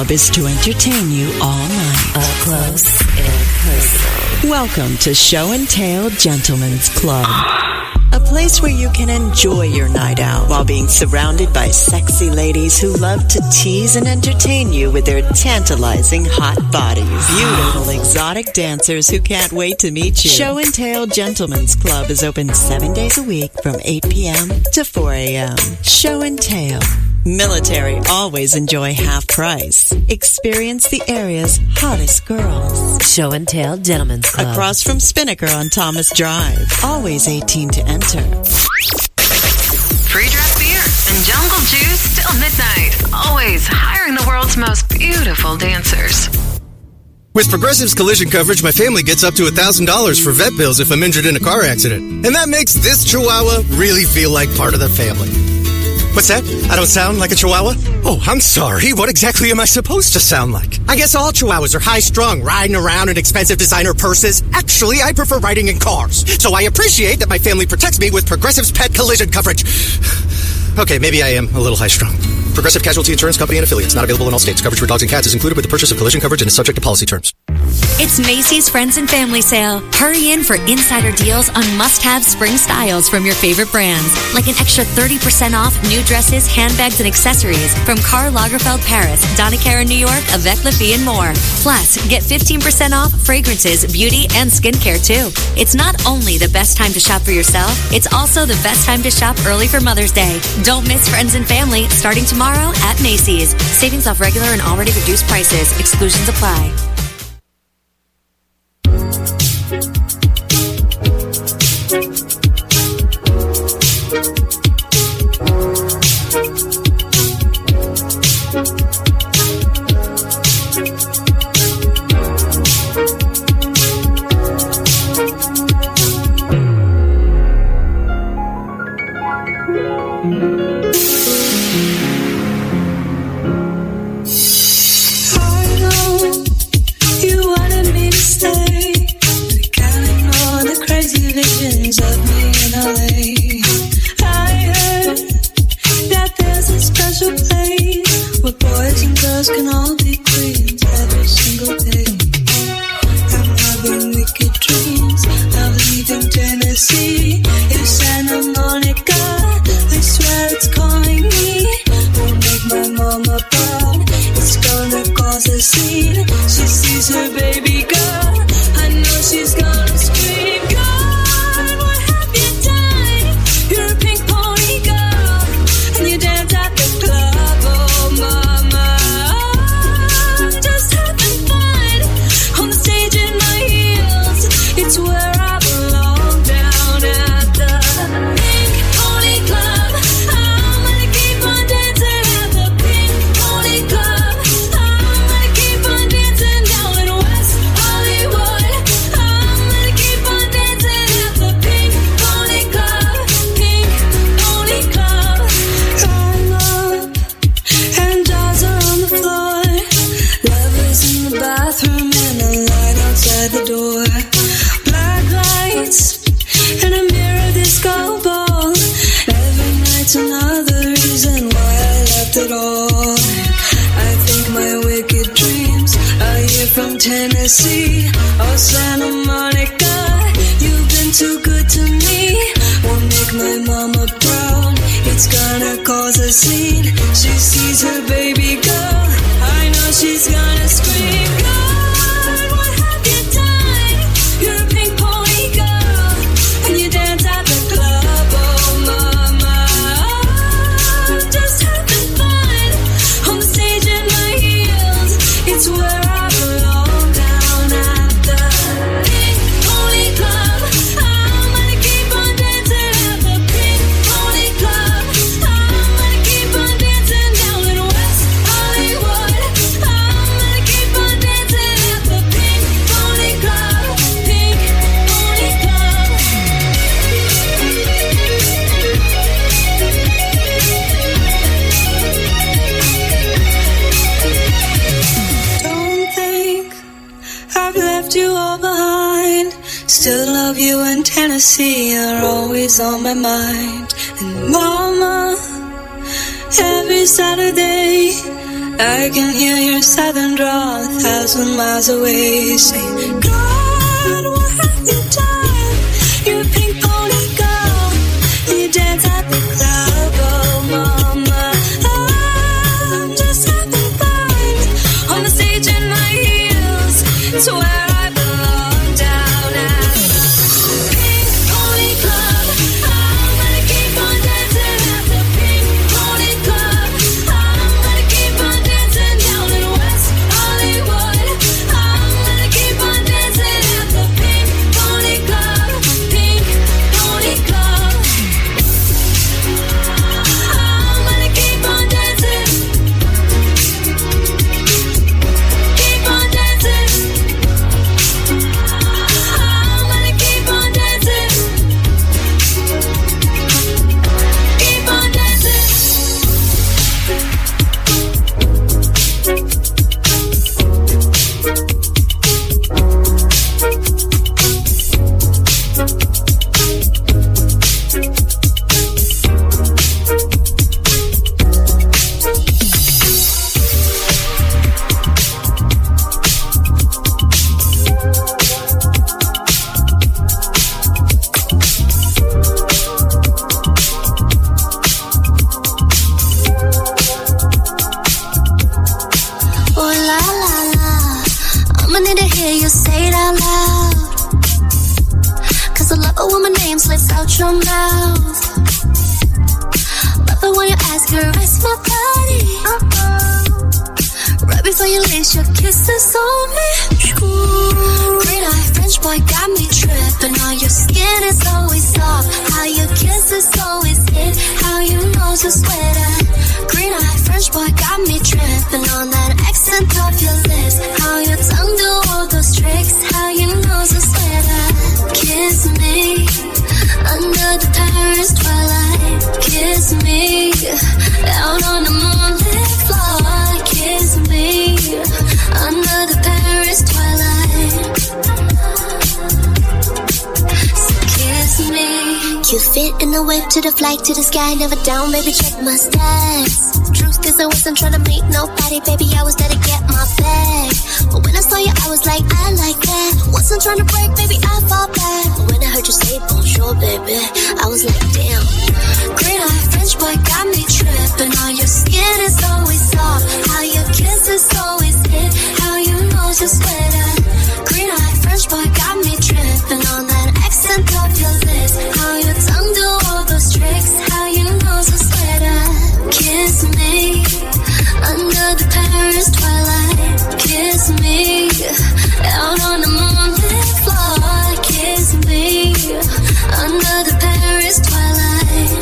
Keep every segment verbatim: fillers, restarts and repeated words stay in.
Club is to entertain you all night. Up close and personal. Welcome to Show and Tell Gentlemen's Club. A place where you can enjoy your night out while being surrounded by sexy ladies who love to tease and entertain you with their tantalizing hot bodies. Beautiful exotic dancers who can't wait to meet you. Show and Tell Gentlemen's Club is open seven days a week from eight p.m. to four a.m. Show and Tell. Military always enjoy half price. Experience the area's hottest girls. Show and Tell Gentlemen's Club. Across from Spinnaker on Thomas Drive. Always eighteen to enter. Free draft beer and jungle juice till midnight. Always hiring the world's most beautiful dancers. With Progressive's collision coverage, my family gets up to one thousand dollars for vet bills if I'm injured in a car accident. And that makes this Chihuahua really feel like part of the family. What's that? I don't sound like a Chihuahua? Oh, I'm sorry. What exactly am I supposed to sound like? I guess all Chihuahuas are high-strung, riding around in expensive designer purses. Actually, I prefer riding in cars. So I appreciate that my family protects me with Progressive's pet collision coverage. Okay, maybe I am a little high-strung. Progressive Casualty Insurance Company and Affiliates. Not available in all states. Coverage for dogs and cats is included with the purchase of collision coverage and is subject to policy terms. It's Macy's Friends and Family Sale. Hurry in for insider deals on must-have spring styles from your favorite brands, like an extra thirty percent off new dresses, handbags, and accessories from Karl Lagerfeld Paris, Donna Karan New York, Avec La Fille, and more. Plus, get fifteen percent off fragrances, beauty, and skincare, too. It's not only the best time to shop for yourself, it's also the best time to shop early for Mother's Day. Don't miss Friends and Family starting tomorrow at Macy's. Savings off regular and already reduced prices. Exclusions apply. Can all be queens every single day. I'm having wicked dreams of leaving Tennessee. It's Santa Monica, I swear it's calling me. Won't make my mama proud, it's gonna cause a scene. She sees her baby girl, I know she's gonna scream. God, what have you done? You're a pink pony girl, and you dance at the club, oh mama. It's where I belong, down at the Pink Pony Club. I'm gonna keep on dancing at the Pink Pony Club. I'm gonna keep on dancing down in West Hollywood. I'm gonna keep on dancing at the Pink Pony Club. Pink Pony Club. I'm up and dolls are on the floor. Lovers in the bathroom and a light outside the door. And a mirror disco ball. Every night's another reason why I left it all. I think my wicked dreams are here from Tennessee. Oh, Santa Monica, you've been too good to me. Won't make my mama proud, it's gonna cause a scene. She sees her baby girl, I know she's gonna scream. God, what have you done? You're a pink pony girl, and you dance at the club, oh mama. Just having fun on the stage in my heels. It's where I belong, down at the Pink Pony Club. I'm gonna keep on dancing at the Pink Pony Club. I'm gonna keep on dancing down in West Hollywood. I'm gonna keep on dancing at the Pink Pony Club. Pink Pony Club. Don't think I've left you all behind. Still love you in Tennessee, you're always on my mind. And mama, every Saturday I can hear your southern drawl a thousand miles away. Say, God, what have you done? You're a pink pony girl. You dance at the club, oh mama. I'm just having fun on the stage in my heels. It's where I belong, down at the Pink Pony Club. I'm gonna keep on dancing at the Pink Pony Club. I'm gonna keep on dancing down in West Hollywood. I'm gonna keep on dancing at the Pink Pony Club. Pink Pony Club. I'm gonna keep on dancing. Keep on dancing. I'm gonna keep on dancing. Keep on dancing. Oh la la la, I'ma need to hear you say it out loud. Cause I love it when my name slips out your mouth. Love it when you ask her, rest my body. Uh-oh. Right before you lace your kisses on me. Ooh. Green eye French boy got me tripping. On your skin is always soft. How your kisses always hit. How you know to sweater. Green eye French boy got me tripping on that accent of your lips. How your tongue do all those tricks. How you know to sweater. Kiss me under the Paris twilight. Kiss me out on the moonlit floor. Kiss me under the Paris twilight. So kiss me. You fit in the whip to the flight to the sky. Never down, baby, check my stats. Truth is I wasn't trying to meet nobody, baby, I was there to get my bag. But when I saw you, I was like, I like that. Wasn't trying to break, baby, I fall back. But when I heard you say bonjour, baby, I was like, damn. Great eye French boy got me tripping. On your skin is always soft. How your kisses always hit. How you know to sweater. Green eye French boy got me tripping on that accent of your lips. How your tongue do all those tricks. How you know to sweater. Kiss me under the Paris twilight. Kiss me out on the moonlit floor. Kiss me under the Paris twilight.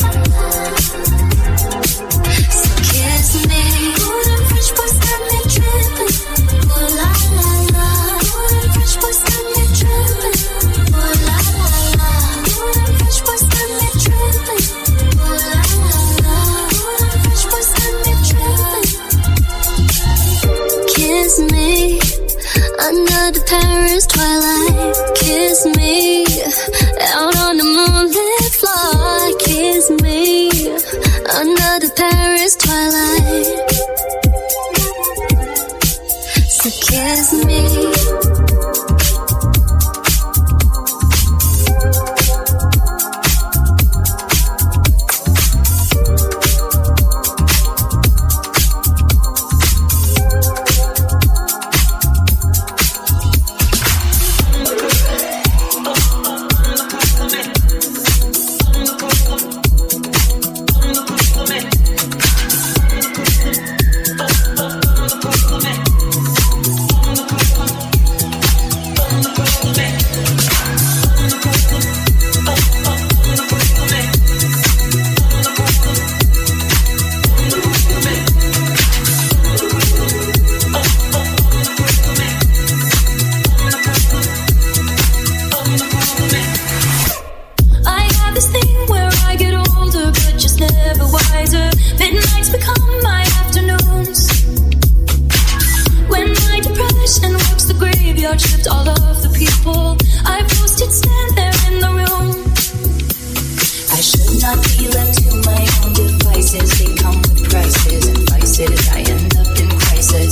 So kiss me. Ooh, the French boys got me tripping. Ooh la la la. Ooh, the French boys got me tripping. Ooh la la la. Ooh, the French boys got me tripping. Ooh la la la. Kiss me under the Paris twilight. Kiss me out on the moonlit floor. Kiss me under the Paris twilight. So kiss me. not be left to my own devices. They come with prices and vices. I end up narcissist.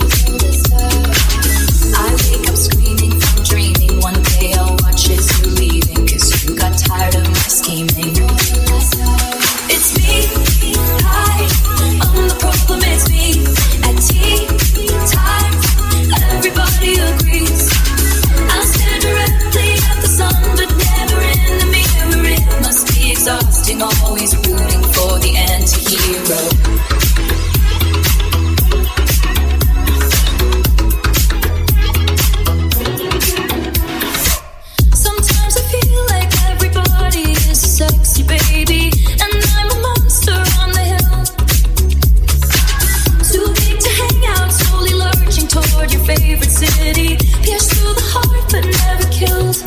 I wake up screaming from dreaming. One day I'll watch as you leaving, cause you got tired of my scheming. It's me, hi, I'm the problem, it's me. At tea time, everybody agrees. I stare directly at the sun, but never in the mirror. It must be exhausting, always rooting for the anti-hero. Sexy baby, and I'm a monster on the hill. Too big to hang out, slowly lurching toward your favorite city. Pierced through the heart, but never killed.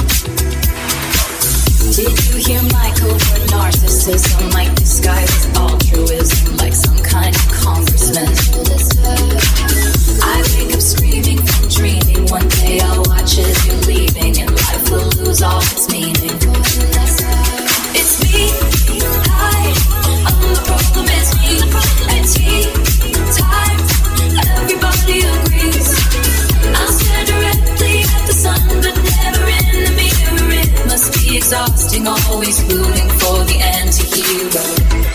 Did you hear my covert narcissism? Like disguised altruism, like some kind of congressman. I wake up screaming from dreaming. One day I'll watch as you're leaving, and life will lose all its meaning. It's me, hi, I'm the problem, it's me. At tea time, everybody agrees. I'll stare directly at the sun, but never in the mirror. It must be exhausting, always rooting for the anti-hero.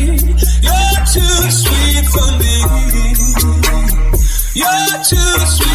You're too sweet.